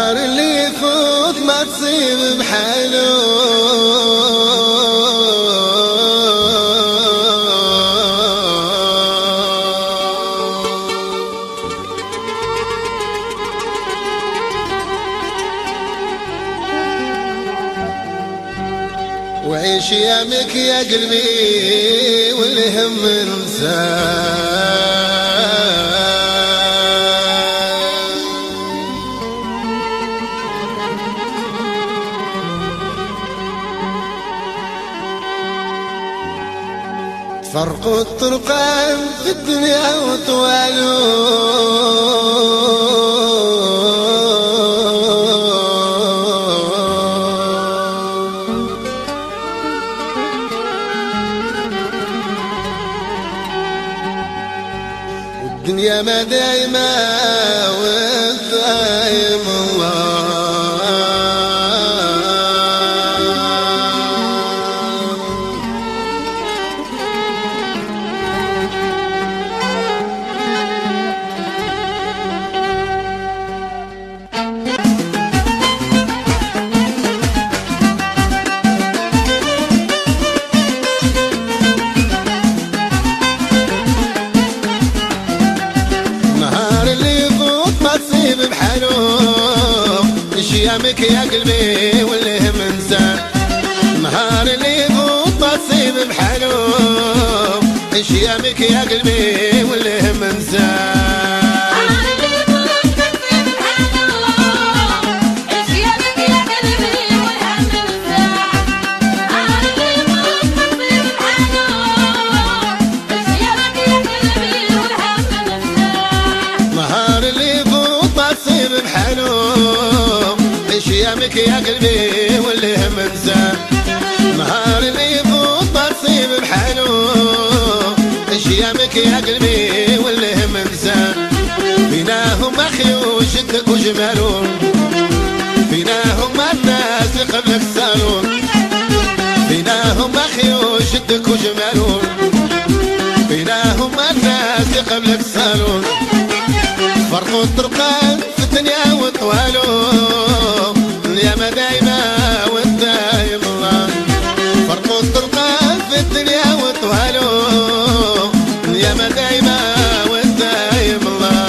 نهار اللي يفوت ما تصيب بحاله وعيش يامك يا قلبي والهم انساه. فرقوا الطرقان في الدنيا وطوالوا والدنيا ما دايمة والدايم الله. يامك يا قلبي والهم انساه. نهار اللي يفوت تصيب بحاله ايش يامك يا قلبي والهم انساه. يامك يا قلبي والهم انساه. نهار اللي يفوت تصيب بحاله ايش يامك يا قلبي والهم انساه. فيناهم اخي وشدك وجمالهم، فيناهم الناس اللي قبلك سالون، فيناهم اخي وشدك وجمالهم، فيناهم الناس اللي قبلك سالون. فرقوا الطرقان في الدنيا وطوالوا يا ما دايما والدايم الله. فرقوا الطرقان في الدنيا وطوالوا يا ما دايما والدايم الله.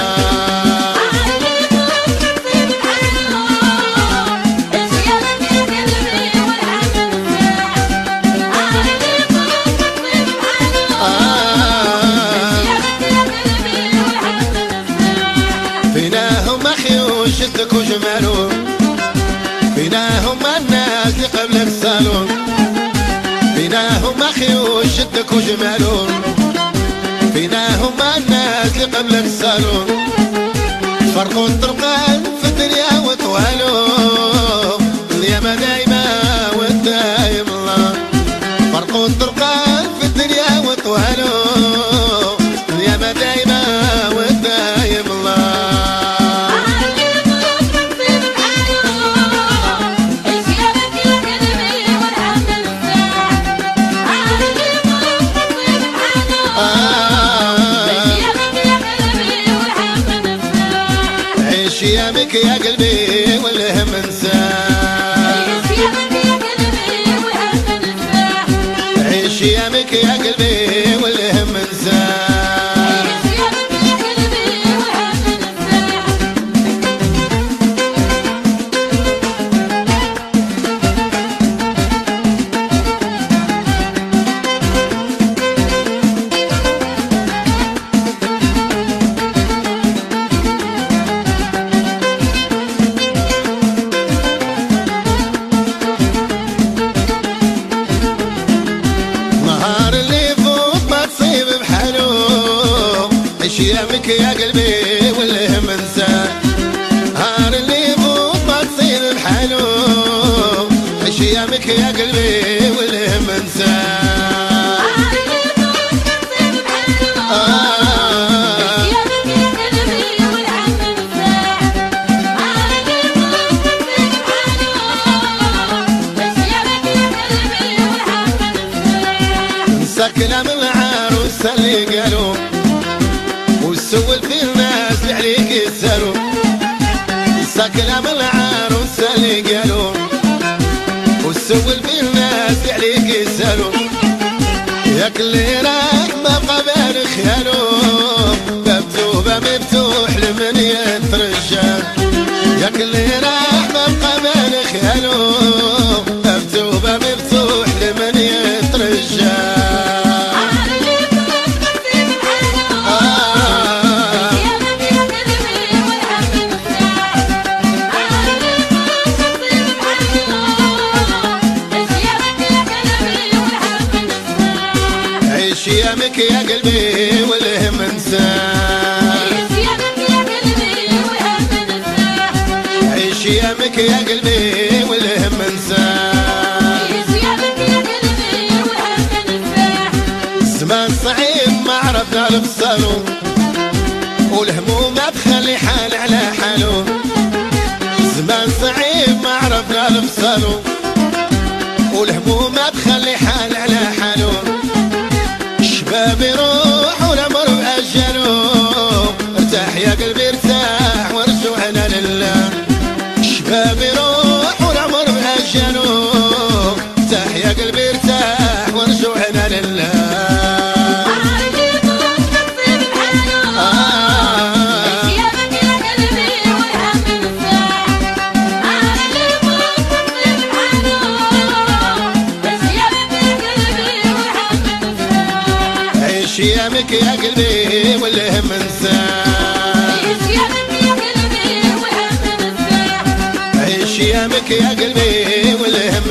فيناهم اخي وشدك وجمالهم، فيناهم الناس اللي قبلك سالون، فيناهم اخي وشدك وجمالهم، فيناهم الناس اللي قبلك سالون. فرقوا الطرقان في الدنيا وطوالوا يا ما دايما والدايم الله. فرقوا الطرقان في الدنيا وطوالوا يا ما دايما والدايم الله. يامك يا قلبي والهم انساه. عيش يامك يا قلبي والهم انساه. يامك يا قلبي والهم انساه. نهار اللي يفوت ما تصير بحاله ايش يامك يا قلبي والهم انساه. انسى كلام العروس اللي قالوا وسول في الناس اللي عليك يسالوا. انسى كلام العروس اللي قالوا والسول في الناس عليك يسالوا ياك اللي راح ما قبل خيالو مكتوبة مفتوح لمن يترجى ياك اللي راح ما قبل خيالو مكتوبة مفتوح لمن يترجى يامك يا قلبي والهم انساه عيش يامك يا قلبي والهم انساه زمان صعيب ما عرفنا الفصلو والهموم ما تخلي حال على حالو زمان صعيب ما عرفنا الفصلو والهموم ما تخلي حال على حالو شباب يروح والعمر بأجله ارتاح يا قلبي ارتاح وارجوعنا لله شباب يروح والعمر بأجله ارتاح يا قلبي ارتاح وارجوعنا لله يامك يا قلبي والهم انساه عيش يامك يا قلبي والهم